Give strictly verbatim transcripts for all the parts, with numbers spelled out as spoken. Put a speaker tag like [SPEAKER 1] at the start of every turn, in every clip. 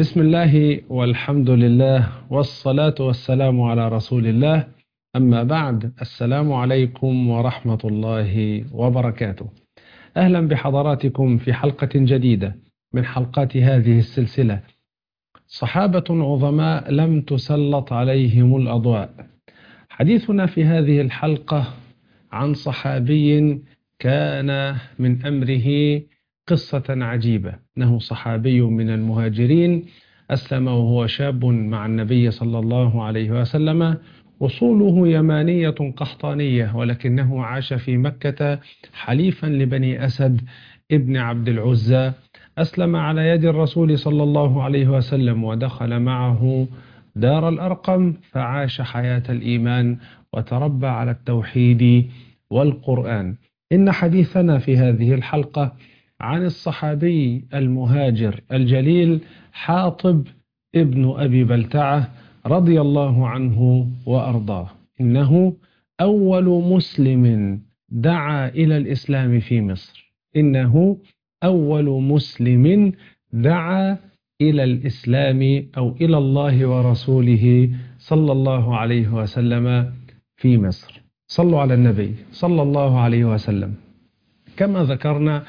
[SPEAKER 1] بسم الله والحمد لله والصلاة والسلام على رسول الله. أما بعد، السلام عليكم ورحمة الله وبركاته. أهلا بحضراتكم في حلقة جديدة من حلقات هذه السلسلة، صحابة عظماء لم تسلط عليهم الأضواء. حديثنا في هذه الحلقة عن صحابي كان من أمره قصة عجيبة. إنه صحابي من المهاجرين، أسلم وهو شاب مع النبي صلى الله عليه وسلم. أصوله يمانية قحطانية، ولكنه عاش في مكة حليفا لبني أسد ابن عبد العزى. أسلم على يد الرسول صلى الله عليه وسلم ودخل معه دار الأرقم، فعاش حياة الإيمان وتربى على التوحيد والقرآن. إن حديثنا في هذه الحلقة عن الصحابي المهاجر الجليل حاطب ابن أبي بلتعة رضي الله عنه وأرضاه. إنه أول مسلم دعا إلى الإسلام في مصر. إنه أول مسلم دعا إلى الإسلام أو إلى الله ورسوله صلى الله عليه وسلم في مصر. صلوا على النبي صلى الله عليه وسلم. كما ذكرنا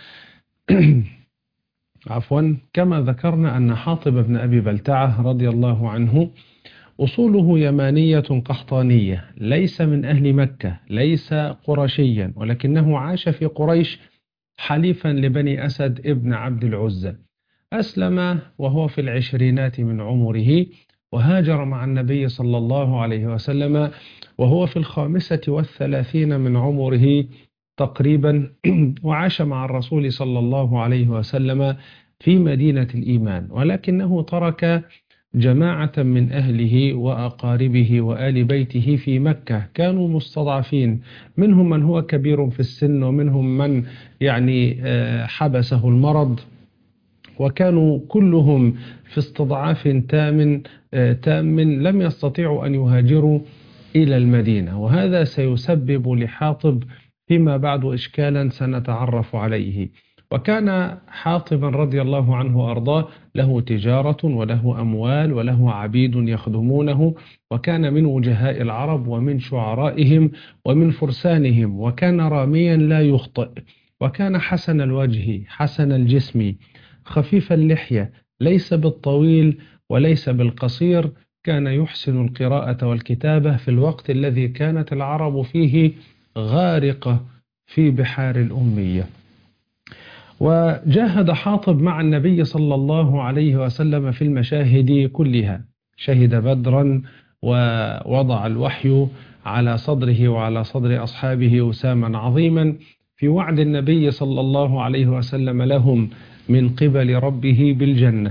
[SPEAKER 1] عفوا كما ذكرنا أن حاطب بن أبي بلتعة رضي الله عنه أصوله يمانية قحطانية، ليس من أهل مكة، ليس قرشيا، ولكنه عاش في قريش حليفا لبني أسد ابن عبد العزى. أسلم وهو في العشرينات من عمره، وهاجر مع النبي صلى الله عليه وسلم وهو في الخامسة والثلاثين من عمره تقريبا، وعاش مع الرسول صلى الله عليه وسلم في مدينة الإيمان. ولكنه ترك جماعة من أهله وأقاربه وآل بيته في مكة، كانوا مستضعفين، منهم من هو كبير في السن، ومنهم من يعني حبسه المرض، وكانوا كلهم في استضعاف تام تام لم يستطيعوا أن يهاجروا إلى المدينة. وهذا سيسبب لحاطب فيما بعد إشكالا سنتعرف عليه. وكان حاطبا رضي الله عنه وأرضاه له تجارة وله أموال وله عبيد يخدمونه، وكان من وجهاء العرب ومن شعرائهم ومن فرسانهم، وكان راميا لا يخطئ، وكان حسن الوجه حسن الجسم خفيف اللحية، ليس بالطويل وليس بالقصير. كان يحسن القراءة والكتابة في الوقت الذي كانت العرب فيه غارقة في بحار الأمية. وجاهد حاطب مع النبي صلى الله عليه وسلم في المشاهد كلها، شهد بدرا ووضع الوحي على صدره وعلى صدر أصحابه وساما عظيما في وعد النبي صلى الله عليه وسلم لهم من قبل ربه بالجنة.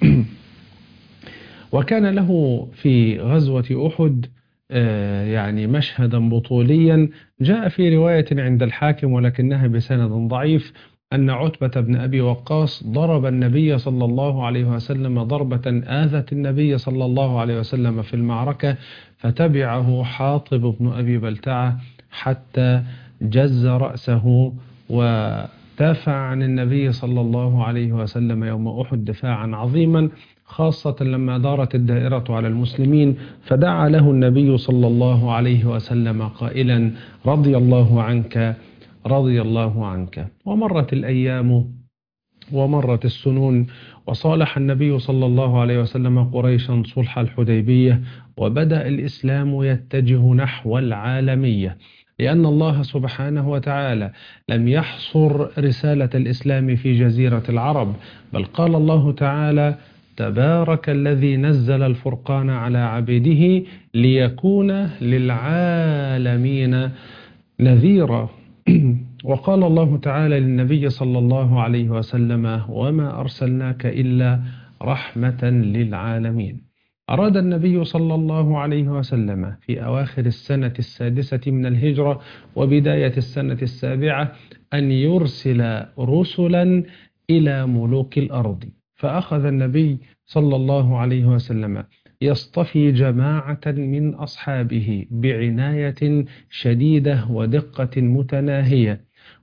[SPEAKER 1] وكان له في غزوة أحد يعني مشهدا بطوليا جاء في رواية عند الحاكم ولكنها بسند ضعيف، أن عتبة بن أبي وقاص ضرب النبي صلى الله عليه وسلم ضربة آذت النبي صلى الله عليه وسلم في المعركة، فتبعه حاطب بن أبي بلتعة حتى جز رأسه ودافع عن النبي صلى الله عليه وسلم يوم أحد دفاعا عظيما، خاصة لما دارت الدائرة على المسلمين، فدعا له النبي صلى الله عليه وسلم قائلا: رضي الله عنك رضي الله عنك. ومرت الأيام ومرت السنون، وصالح النبي صلى الله عليه وسلم قريشا صلح الحديبية، وبدأ الإسلام يتجه نحو العالمية، لأن الله سبحانه وتعالى لم يحصر رسالة الإسلام في جزيرة العرب، بل قال الله تعالى: تبارك الذي نزل الفرقان على عبده ليكون للعالمين نذيرا. وقال الله تعالى للنبي صلى الله عليه وسلم: وما أرسلناك إلا رحمة للعالمين. أراد النبي صلى الله عليه وسلم في أواخر السنة السادسة من الهجرة وبداية السنة السابعة أن يرسل رسلا إلى ملوك الأرض، فأخذ النبي صلى الله عليه وسلم يصطفي جماعة من أصحابه بعناية شديدة ودقة متناهية،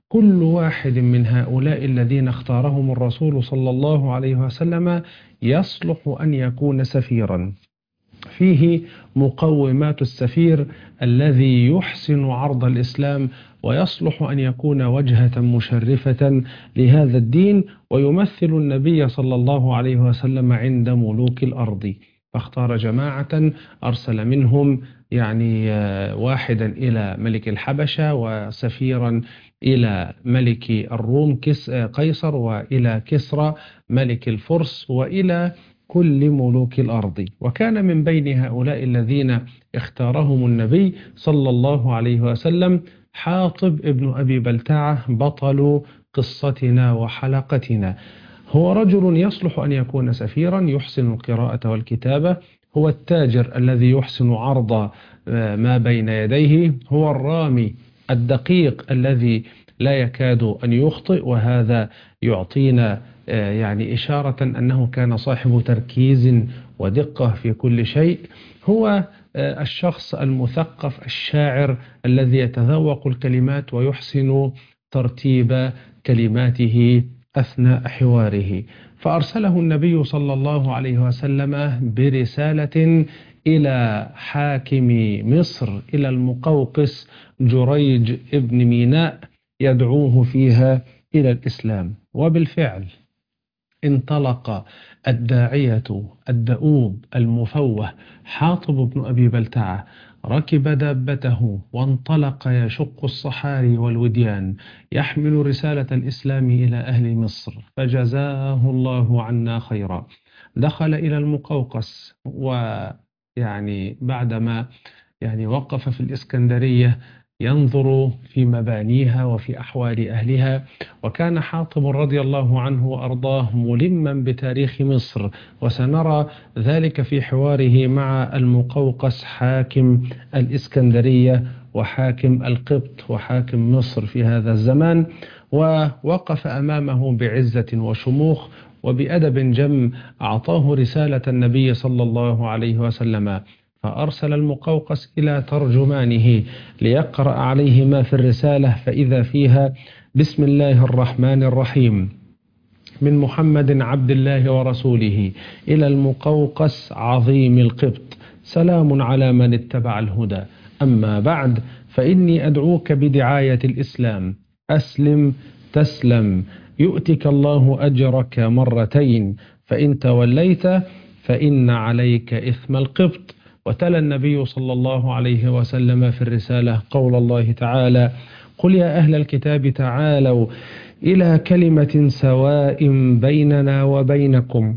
[SPEAKER 1] كل واحد من هؤلاء الذين اختارهم الرسول صلى الله عليه وسلم يصلح أن يكون سفيرا. فيه مقومات السفير الذي يحسن عرض الإسلام ويصلح أن يكون وجهة مشرفة لهذا الدين، ويمثل النبي صلى الله عليه وسلم عند ملوك الأرض. فاختار جماعة أرسل منهم يعني واحدا إلى ملك الحبشة، وسفيرا إلى ملك الروم قيصر، وإلى كسرى ملك الفرس، وإلى كل ملوك الأرض. وكان من بين هؤلاء الذين اختارهم النبي صلى الله عليه وسلم حاطب ابن أبي بلتعة بطل قصتنا وحلقتنا. هو رجل يصلح أن يكون سفيرا، يحسن القراءة والكتابة، هو التاجر الذي يحسن عرض ما بين يديه، هو الرامي الدقيق الذي لا يكاد أن يخطئ، وهذا يعطينا يعني إشارة أنه كان صاحب تركيز ودقة في كل شيء. هو الشخص المثقف الشاعر الذي يتذوق الكلمات ويحسن ترتيب كلماته أثناء حواره. فأرسله النبي صلى الله عليه وسلم برسالة إلى حاكم مصر، إلى المقوقس جريج ابن ميناء، يدعوه فيها إلى الإسلام. وبالفعل انطلق الداعية الدؤوب المفوه حاطب بن أبي بلتعة، ركب دابته وانطلق يشق الصحاري والوديان يحمل رسالة الإسلام إلى أهل مصر، فجزاه الله عنا خيرا. دخل إلى المقوقس، ويعني بعدما يعني وقف في الإسكندرية ينظر في مبانيها وفي أحوال أهلها. وكان حاطب رضي الله عنه وأرضاه ملما بتاريخ مصر، وسنرى ذلك في حواره مع المقوقس حاكم الإسكندرية وحاكم القبط وحاكم مصر في هذا الزمان. ووقف أمامه بعزة وشموخ وبأدب جم، أعطاه رسالة النبي صلى الله عليه وسلم، فأرسل المقوقس إلى ترجمانه ليقرأ عليه ما في الرسالة، فإذا فيها: بسم الله الرحمن الرحيم، من محمد عبد الله ورسوله إلى المقوقس عظيم القبط، سلام على من اتبع الهدى، أما بعد، فإني أدعوك بدعاية الإسلام، أسلم تسلم، يؤتك الله أجرك مرتين، فإن توليت فإن عليك إثم القبط. وتلا النبي صلى الله عليه وسلم في الرسالة قول الله تعالى: قل يا أهل الكتاب تعالوا إلى كلمة سواء بيننا وبينكم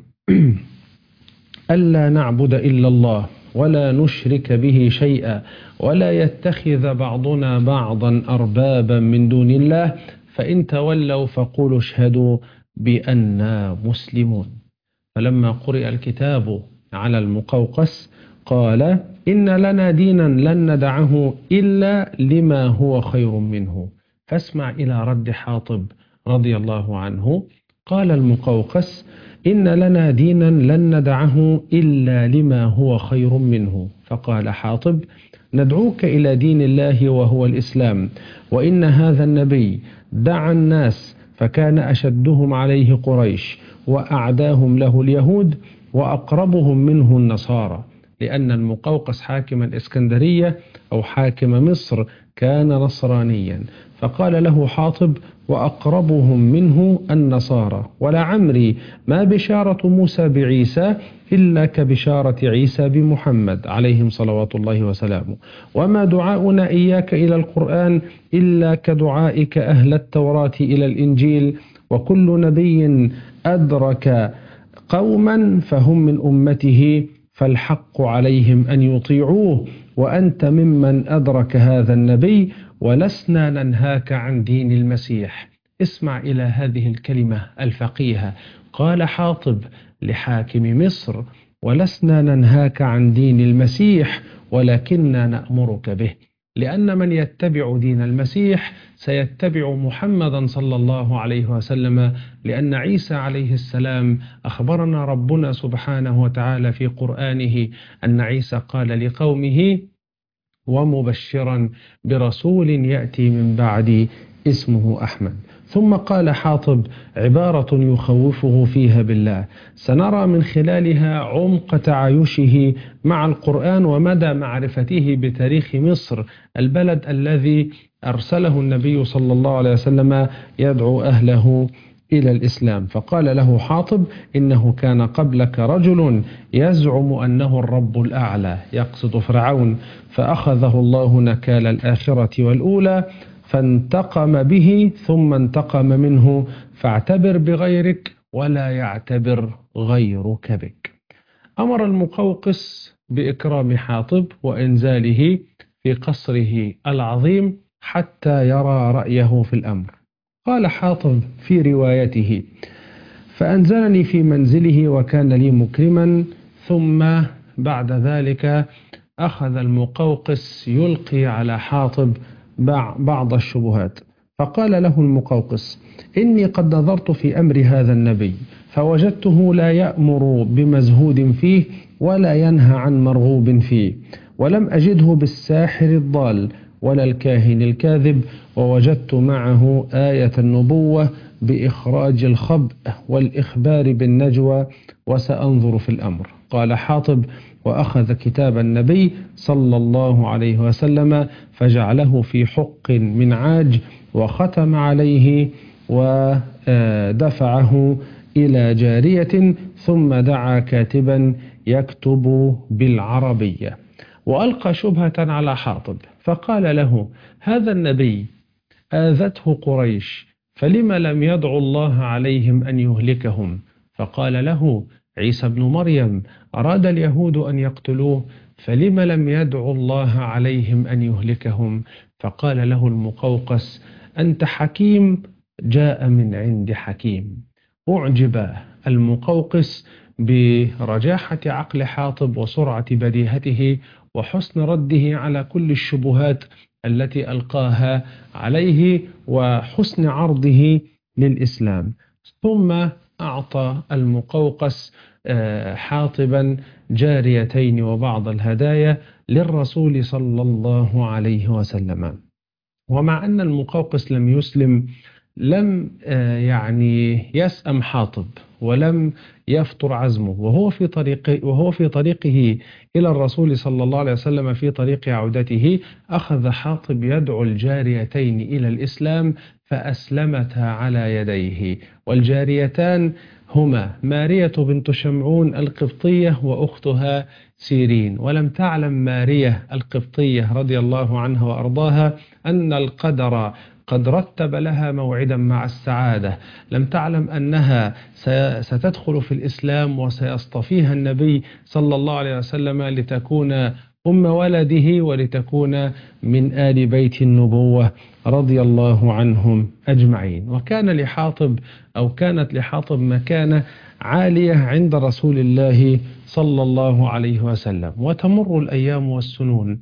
[SPEAKER 1] ألا نعبد إلا الله ولا نشرك به شيئا ولا يتخذ بعضنا بعضا أربابا من دون الله، فإن تولوا فقولوا اشهدوا بأننا مسلمون. فلما قرئ الكتاب على المقوقس قال: إن لنا دينا لن ندعه إلا لما هو خير منه. فاسمع إلى رد حاطب رضي الله عنه. قال المقوقس: إن لنا دينا لن ندعه إلا لما هو خير منه. فقال حاطب: ندعوك إلى دين الله وهو الإسلام، وإن هذا النبي دعا الناس فكان أشدهم عليه قريش، وأعداهم له اليهود، وأقربهم منه النصارى، لأن المقوقس حاكم الإسكندرية أو حاكم مصر كان نصرانيا. فقال له حاطب: وأقربهم منه النصارى، ولعمري ما بشارة موسى بعيسى إلا كبشارة عيسى بمحمد عليهم صلوات الله وسلامه، وما دعاؤنا إياك إلى القرآن إلا كدعائك أهل التوراة إلى الإنجيل، وكل نبي أدرك قوما فهم من أمته فالحق عليهم أن يطيعوه، وأنت ممن أدرك هذا النبي، ولسنا ننهاك عن دين المسيح. اسمع إلى هذه الكلمة الفقيهة. قال حاطب لحاكم مصر: ولسنا ننهاك عن دين المسيح ولكننا نأمرك به، لأن من يتبع دين المسيح سيتبع محمدا صلى الله عليه وسلم، لأن عيسى عليه السلام أخبرنا ربنا سبحانه وتعالى في قرآنه أن عيسى قال لقومه: ومبشرا برسول يأتي من بعدي اسمه أحمد. ثم قال حاطب عبارة يخوفه فيها بالله، سنرى من خلالها عمق تعايشه مع القرآن ومدى معرفته بتاريخ مصر، البلد الذي أرسله النبي صلى الله عليه وسلم يدعو أهله إلى الإسلام. فقال له حاطب إنه كان قبلك رجل يزعم أنه الرب الأعلى، يقصد فرعون، فأخذه الله نكال الآخرة والأولى فانتقم به ثم انتقم منه، فاعتبر بغيرك ولا يعتبر غيرك بك. أمر المقوقس بإكرام حاطب وإنزاله في قصره العظيم حتى يرى رأيه في الأمر. قال حاطب في روايته فأنزلني في منزله وكان لي مكرما، ثم بعد ذلك أخذ المقوقس يلقي على حاطب بعض الشبهات. فقال له المقوقس إني قد نظرت في أمر هذا النبي فوجدته لا يأمر بمزهود فيه ولا ينهى عن مرغوب فيه، ولم أجده بالساحر الضال ولا الكاهن الكاذب، ووجدت معه آية النبوة بإخراج الخبء والإخبار بالنجوى، وسأنظر في الأمر. قال حاطب وأخذ كتاب النبي صلى الله عليه وسلم فجعله في حق من عاج وختم عليه ودفعه إلى جارية، ثم دعا كاتبا يكتب بالعربية وألقى شبهة على حاطب فقال له هذا النبي آذته قريش فلم لم يدعو الله عليهم أن يهلكهم؟ فقال له عيسى بن مريم أراد اليهود أن يقتلوه فلم لم يدعو الله عليهم أن يهلكهم؟ فقال له المقوقس أنت حكيم جاء من عند حكيم. أعجب المقوقس برجاحة عقل حاطب وسرعة بديهته وحسن رده على كل الشبهات التي ألقاها عليه وحسن عرضه للإسلام. ثم أعطى المقوقس حاطبا جاريتين وبعض الهدايا للرسول صلى الله عليه وسلم. ومع أن المقوقس لم يسلم لم يعني يسأم حاطب ولم يفتر عزمه، وهو في طريقه وهو في طريقه إلى الرسول صلى الله عليه وسلم في طريق عودته أخذ حاطب يدعو الجاريتين إلى الإسلام فأسلمتا على يديه. والجاريتان هما مارية بنت شمعون القبطية وأختها سيرين. ولم تعلم مارية القبطية رضي الله عنها وأرضاها أن القدر قد رتب لها موعدا مع السعادة. لم تعلم أنها ستدخل في الإسلام وسيصطفيها النبي صلى الله عليه وسلم لتكون أم ولده ولتكون من آل بيت النبوة رضي الله عنهم أجمعين. وكان لحاطب أو كانت لحاطب مكانة عالية عند رسول الله صلى الله عليه وسلم. وتمر الأيام والسنون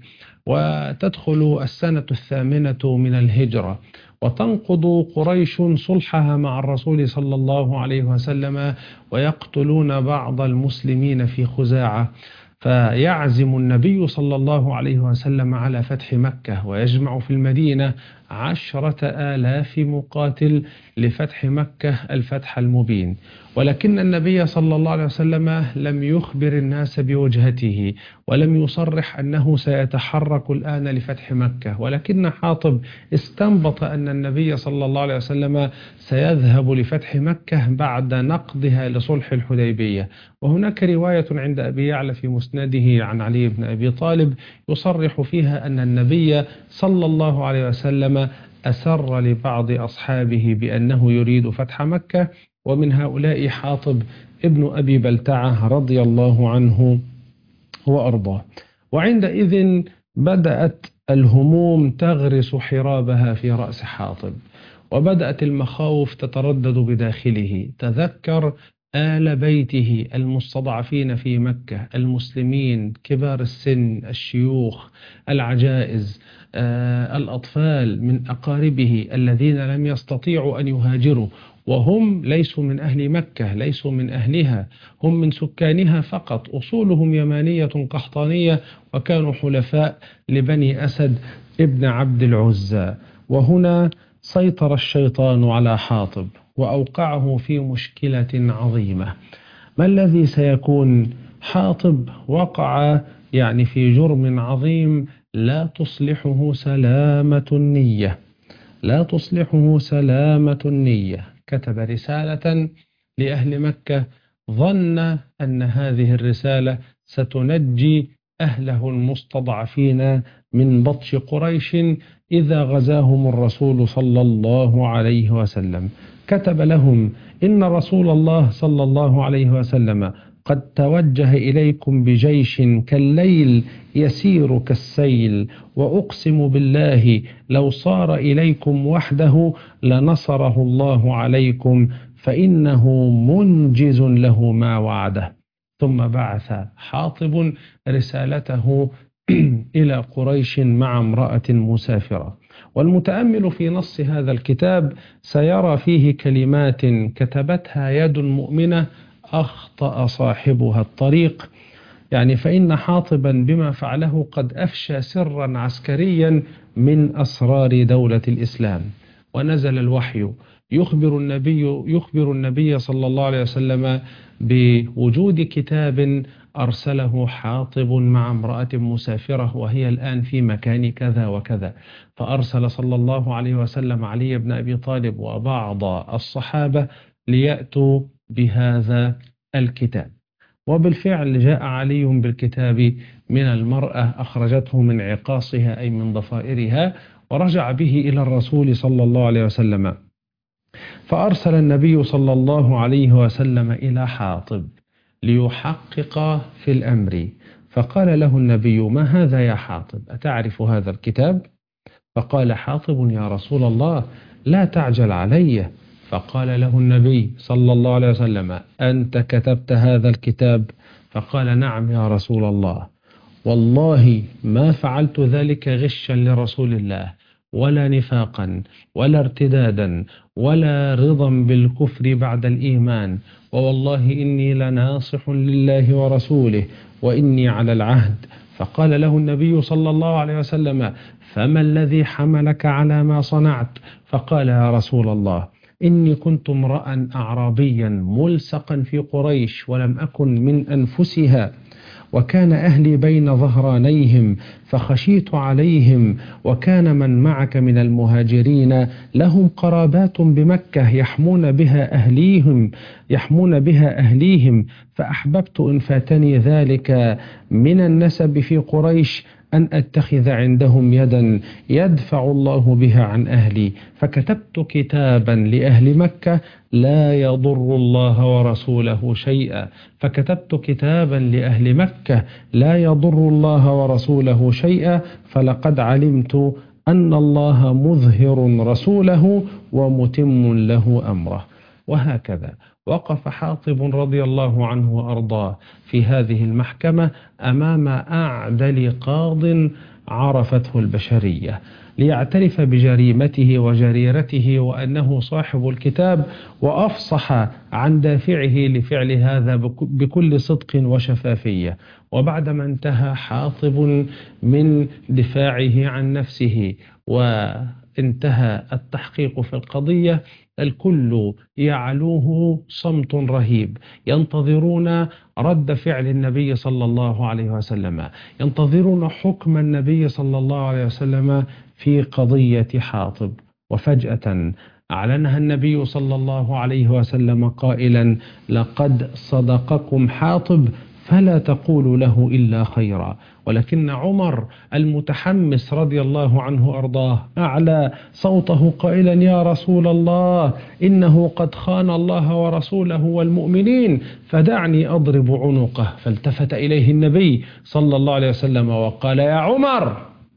[SPEAKER 1] وتدخل السنة الثامنة من الهجرة وتنقض قريش صلحها مع الرسول صلى الله عليه وسلم ويقتلون بعض المسلمين في خزاعة. فيعزم النبي صلى الله عليه وسلم على فتح مكة ويجمع في المدينة عشرة آلاف مقاتل لفتح مكة الفتح المبين. ولكن النبي صلى الله عليه وسلم لم يخبر الناس بوجهته ولم يصرح أنه سيتحرك الآن لفتح مكة، ولكن حاطب استنبط أن النبي صلى الله عليه وسلم سيذهب لفتح مكة بعد نقضها لصلح الحديبية. وهناك رواية عند أبي يعلى في مسنده عن علي بن أبي طالب يصرح فيها أن النبي صلى الله عليه وسلم أسر لبعض أصحابه بأنه يريد فتح مكة، ومن هؤلاء حاطب ابن أبي بلتعة رضي الله عنه وأرضاه. وعندئذ بدأت الهموم تغرس حرابها في رأس حاطب، وبدأت المخاوف تتردد بداخله. تذكر آل بيته المستضعفين في مكة، المسلمين كبار السن، الشيوخ، العجائز، آه، الأطفال من أقاربه الذين لم يستطيعوا أن يهاجروا، وهم ليسوا من أهل مكة، ليسوا من أهلها، هم من سكانها فقط، أصولهم يمانية قحطانية، وكانوا حلفاء لبني أسد ابن عبد العزى. وهنا سيطر الشيطان على حاطب وأوقعه في مشكلة عظيمة. ما الذي سيكون؟ حاطب وقع يعني في جرم عظيم لا تصلحه سلامة النية، لا تصلحه سلامة النية. كتب رسالة لأهل مكة ظن أن هذه الرسالة ستنجي أهله المستضعفين من بطش قريش إذا غزاهم الرسول صلى الله عليه وسلم. كتب لهم: إن رسول الله صلى الله عليه وسلم قد توجه إليكم بجيش كالليل يسير كالسيل، وأقسم بالله لو صار إليكم وحده لنصره الله عليكم، فإنه منجز له ما وعده. ثم بعث حاطب رسالته إلى قريش مع امرأة مسافرة. والمتأمل في نص هذا الكتاب سيرى فيه كلمات كتبتها يد مؤمنة أخطأ صاحبها الطريق. يعني فإن حاطبا بما فعله قد أفشى سرا عسكريا من أسرار دولة الإسلام. ونزل الوحي يخبر النبي يخبر النبي صلى الله عليه وسلم بوجود كتاب أرسله حاطب مع امرأة مسافرة وهي الآن في مكان كذا وكذا. فأرسل صلى الله عليه وسلم علي بن أبي طالب وبعض الصحابة ليأتوا بهذا الكتاب. وبالفعل جاء علي بالكتاب من المرأة أخرجته من عقاصها أي من ضفائرها، ورجع به إلى الرسول صلى الله عليه وسلم. فأرسل النبي صلى الله عليه وسلم إلى حاطب ليحقق في الأمر. فقال له النبي: ما هذا يا حاطب؟ أتعرف هذا الكتاب؟ فقال حاطب: يا رسول الله لا تعجل علي. فقال له النبي صلى الله عليه وسلم: أنت كتبت هذا الكتاب؟ فقال: نعم يا رسول الله، والله ما فعلت ذلك غشا لرسول الله ولا نفاقا ولا ارتدادا ولا رضا بالكفر بعد الإيمان، ووالله إني لناصح لله ورسوله وإني على العهد. فقال له النبي صلى الله عليه وسلم: فما الذي حملك على ما صنعت؟ فقال: يا رسول الله إني كنت امرأ أعرابيا ملصقا في قريش ولم أكن من أنفسها، وكان أهلي بين ظهرانيهم فخشيت عليهم، وكان من معك من المهاجرين لهم قرابات بمكة يحمون بها أهليهم يحمون بها أهليهم، فأحببت إن فاتني ذلك من النسب في قريش أن أتخذ عندهم يدا يدفع الله بها عن أهلي، فكتبت كتابا لأهل مكة لا يضر الله ورسوله شيئا فكتبت كتابا لأهل مكة لا يضر الله ورسوله شيئا فلقد علمت أن الله مظهر رسوله ومتم له أمره. وهكذا وقف حاطب رضي الله عنه وأرضاه في هذه المحكمة أمام أعدل قاض عرفته البشرية ليعترف بجريمته وجريرته وأنه صاحب الكتاب، وأفصح عن دافعه لفعل هذا بكل صدق وشفافية. وبعدما انتهى حاطب من دفاعه عن نفسه وانتهى التحقيق في القضية، الكل يعلوه صمت رهيب، ينتظرون رد فعل النبي صلى الله عليه وسلم، ينتظرون حكم النبي صلى الله عليه وسلم في قضية حاطب. وفجأة أعلنها النبي صلى الله عليه وسلم قائلا: لقد صدقكم حاطب فلا تقولوا له إلا خيرا. ولكن عمر المتحمس رضي الله عنه أرضاه أعلى صوته قائلا: يا رسول الله إنه قد خان الله ورسوله والمؤمنين فدعني أضرب عنقه. فالتفت إليه النبي صلى الله عليه وسلم وقال: يا عمر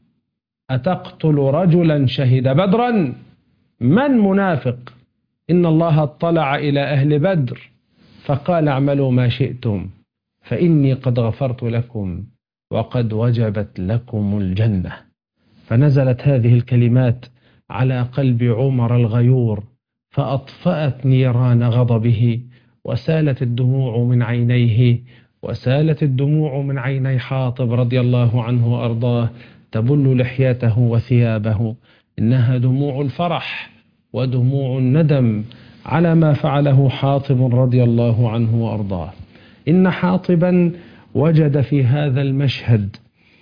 [SPEAKER 1] أتقتل رجلا شهد بدرا؟ من منافق؟ إن الله اطلع إلى أهل بدر فقال: اعملوا ما شئتم فإني قد غفرت لكم وقد وجبت لكم الجنة. فنزلت هذه الكلمات على قلب عمر الغيور فأطفأت نيران غضبه، وسالت الدموع من عينيه وسالت الدموع من عيني حاطب رضي الله عنه وأرضاه تبل لحيته وثيابه. إنها دموع الفرح ودموع الندم على ما فعله حاطب رضي الله عنه وأرضاه. إن حاطبا وجد في هذا المشهد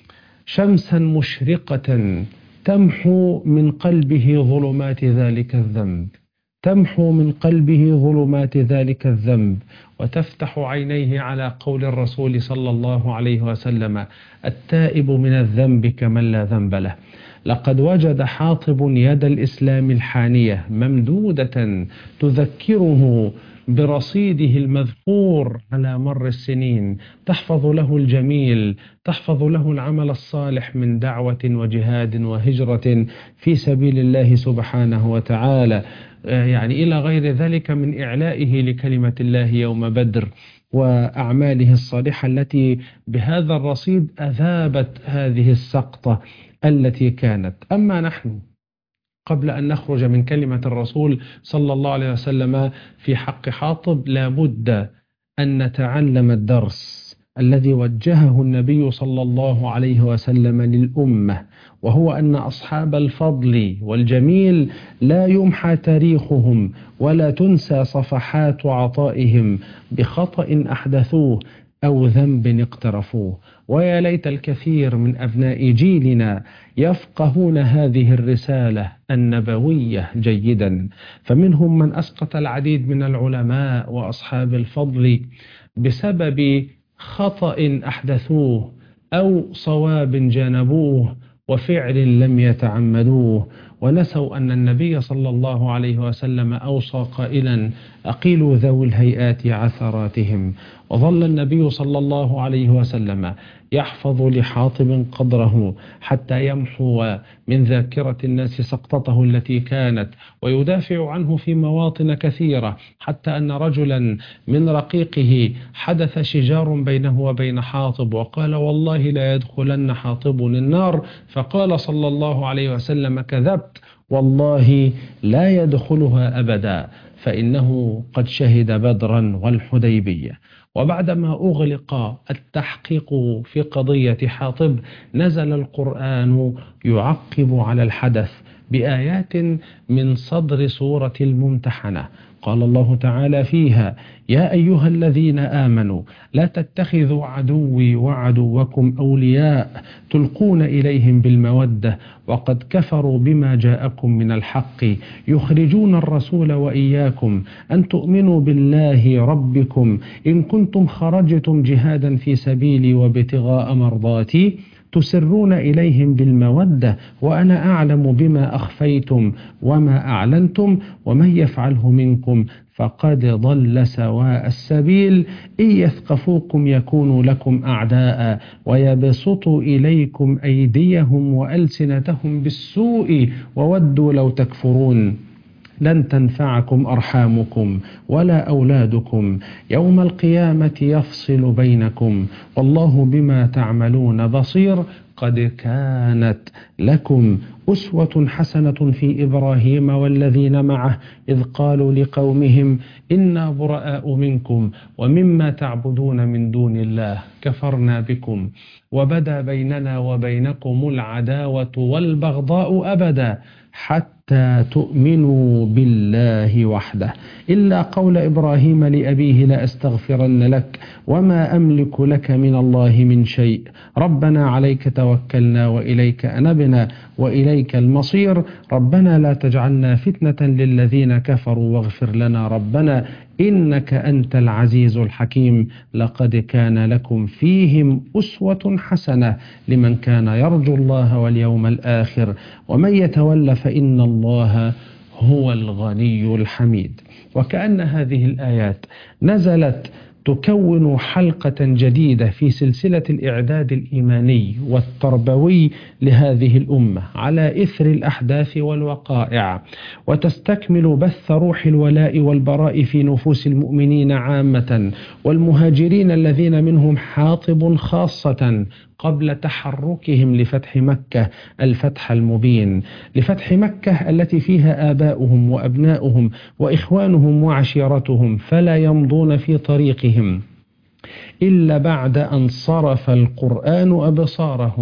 [SPEAKER 1] شمسا مشرقة تمحو من قلبه ظلمات ذلك الذنب، تمحو من قلبه ظلمات ذلك الذنب، وتفتح عينيه على قول الرسول صلى الله عليه وسلم: التائب من الذنب كمن لا ذنب له. لقد وجد حاطب يد الإسلام الحانية ممدودة تذكره برصيده المذكور على مر السنين، تحفظ له الجميل، تحفظ له العمل الصالح من دعوة وجهاد وهجرة في سبيل الله سبحانه وتعالى، يعني إلى غير ذلك من إعلائه لكلمة الله يوم بدر، وأعماله الصالحة التي بهذا الرصيد أذابت هذه السقطة التي كانت. أما نحن قبل أن نخرج من كلمة الرسول صلى الله عليه وسلم في حق حاطب لابد أن نتعلم الدرس الذي وجهه النبي صلى الله عليه وسلم للأمة، وهو أن أصحاب الفضل والجميل لا يمحى تاريخهم ولا تنسى صفحات عطائهم بخطأ أحدثوه أو ذنب اقترفوه. ويا ليت الكثير من أبناء جيلنا يفقهون هذه الرسالة النبوية جيدا، فمنهم من أسقط العديد من العلماء وأصحاب الفضل بسبب خطأ أحدثوه أو صواب جانبوه وفعل لم يتعمدوه، ونسوا أن النبي صلى الله عليه وسلم أوصى قائلا: أقيلوا ذوي الهيئات عثراتهم. وظل النبي صلى الله عليه وسلم يحفظ لحاطب قدره حتى يمحو من ذاكرة الناس سقطته التي كانت، ويدافع عنه في مواطن كثيرة، حتى أن رجلا من رقيقه حدث شجار بينه وبين حاطب وقال: والله لا يدخلن حاطب النار، فقال صلى الله عليه وسلم: كذبت، والله لا يدخلها أبدا، فإنه قد شهد بدرا والحديبية. وبعدما أغلق التحقيق في قضية حاطب نزل القرآن يعقب على الحدث بآيات من صدر سورة الممتحنة. قال الله تعالى فيها: يا أيها الذين آمنوا لا تتخذوا عدوي وعدوكم أولياء تلقون إليهم بالمودة وقد كفروا بما جاءكم من الحق يخرجون الرسول وإياكم أن تؤمنوا بالله ربكم إن كنتم خرجتم جهادا في سبيلي وابتغاء مرضاتي تسرون إليهم بالمودة وأنا أعلم بما أخفيتم وما أعلنتم ومن يفعله منكم فقد ضل سواء السبيل إن يثقفوكم يكونوا لكم أعداء ويبسطوا إليكم أيديهم وألسنتهم بالسوء وودوا لو تكفرون لن تنفعكم أرحامكم ولا أولادكم يوم القيامة يفصل بينكم والله بما تعملون بصير قد كانت لكم أسوة حسنة في إبراهيم والذين معه إذ قالوا لقومهم إنا براء منكم ومما تعبدون من دون الله كفرنا بكم وبدا بيننا وبينكم العداوة والبغضاء أبدا حتى تؤمنوا بالله وحده إلا قول إبراهيم لأبيه لأستغفرن لك وما أملك لك من الله من شيء ربنا عليك توكلنا وإليك أنبنا وإليك المصير ربنا لا تجعلنا فتنة للذين كفروا واغفر لنا ربنا إنك أنت العزيز الحكيم لقد كان لكم فيهم أسوة حسنة لمن كان يرجو الله واليوم الآخر ومن يتولى فإن الله هو الغني الحميد. وكأن هذه الآيات نزلت تكون حلقة جديدة في سلسلة الإعداد الإيماني والتربوي لهذه الأمة على إثر الأحداث والوقائع، وتستكمل بث روح الولاء والبراء في نفوس المؤمنين عامة والمهاجرين الذين منهم حاطب خاصة قبل تحركهم لفتح مكة الفتح المبين، لفتح مكة التي فيها آباؤهم وأبناؤهم وإخوانهم وعشيرتهم فلا يمضون في طريقهم إلا بعد أن صرف القرآن أبصارهم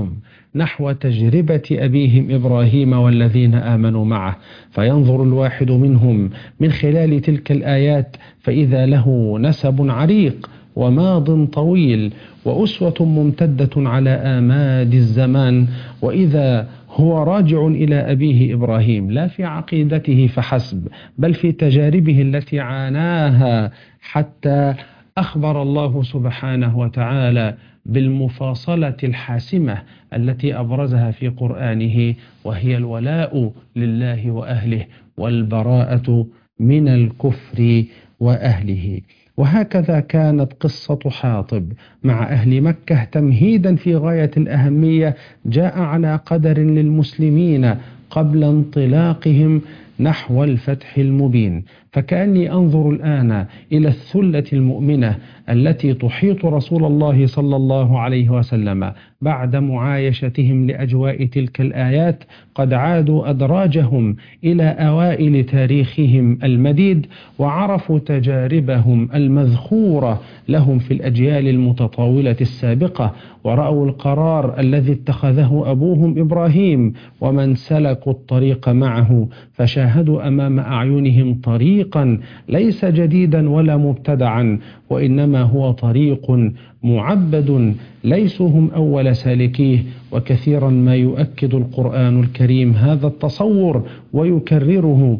[SPEAKER 1] نحو تجربة أبيهم إبراهيم والذين آمنوا معه، فينظر الواحد منهم من خلال تلك الآيات فإذا له نسب عريق وماض طويل وأسوة ممتدة على آماد الزمان، وإذا هو راجع إلى أبيه إبراهيم لا في عقيدته فحسب بل في تجاربه التي عاناها، حتى أخبر الله سبحانه وتعالى بالمفاصلة الحاسمة التي أبرزها في قرآنه، وهي الولاء لله وأهله والبراءة من الكفر وأهله. وهكذا كانت قصة حاطب مع أهل مكة تمهيدا في غاية الأهمية جاء على قدر للمسلمين قبل انطلاقهم نحو الفتح المبين. فكأني أنظر الآن إلى الثلة المؤمنة التي تحيط رسول الله صلى الله عليه وسلم بعد معايشتهم لأجواء تلك الآيات، قد عادوا أدراجهم إلى أوائل تاريخهم المديد وعرفوا تجاربهم المذخورة لهم في الأجيال المتطاولة السابقة، ورأوا القرار الذي اتخذه أبوهم إبراهيم ومن سلكوا الطريق معه، فشاهدوا أمام أعينهم طريقا ليس جديدا ولا مبتدعا، وإنما هو طريق معبد ليسوا هم أول سالكيه. وكثيرا ما يؤكد القرآن الكريم هذا التصور ويكرره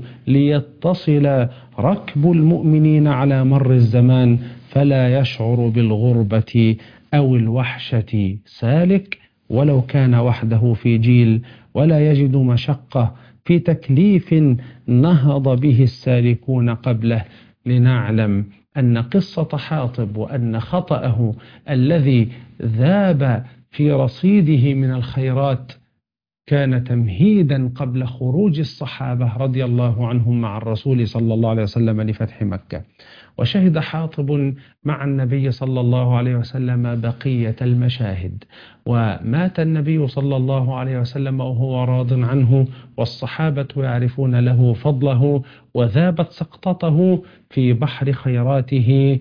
[SPEAKER 1] ليتصل ركب المؤمنين على مر الزمان فلا يشعر بالغربة أو الوحشة سالك ولو كان وحده في جيل، ولا يجد مشقة في تكليف نهض به السالكون قبله. لنعلم أن قصة حاطب وأن خطأه الذي ذاب في رصيده من الخيرات كان تمهيدا قبل خروج الصحابة رضي الله عنهم مع الرسول صلى الله عليه وسلم لفتح مكة. وشهد حاطب مع النبي صلى الله عليه وسلم بقية المشاهد، ومات النبي صلى الله عليه وسلم وهو راض عنه، والصحابة يعرفون له فضله، وذابت سقطته في بحر خيراته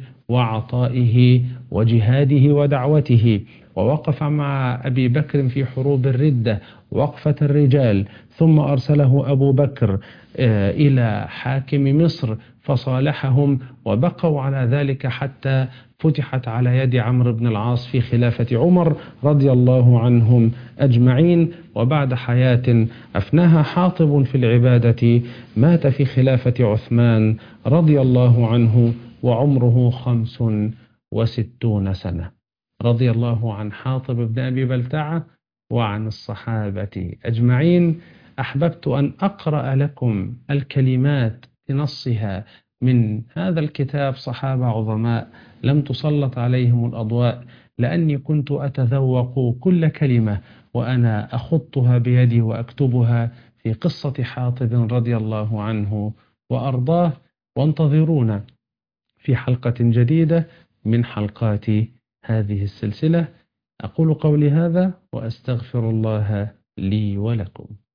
[SPEAKER 1] وعطائه وجهاده ودعوته. ووقف مع أبي بكر في حروب الردة وقفة الرجال، ثم أرسله أبو بكر إلى حاكم مصر فصالحهم، وبقوا على ذلك حتى فتحت على يد عمرو بن العاص في خلافة عمر رضي الله عنهم أجمعين. وبعد حياة أفناها حاطب في العبادة مات في خلافة عثمان رضي الله عنه وعمره خمس وستون سنة. رضي الله عن حاطب بن أبي بلتعة وعن الصحابة أجمعين. أحببت أن أقرأ لكم الكلمات بنصها من هذا الكتاب صحابة عظماء لم تسلط عليهم الأضواء، لأني كنت أتذوق كل كلمة وأنا أخطها بيدي وأكتبها في قصة حاطب رضي الله عنه وأرضاه. وانتظرونا في حلقة جديدة من حلقات هذه السلسلة. أقول قولي هذا وأستغفر الله لي ولكم.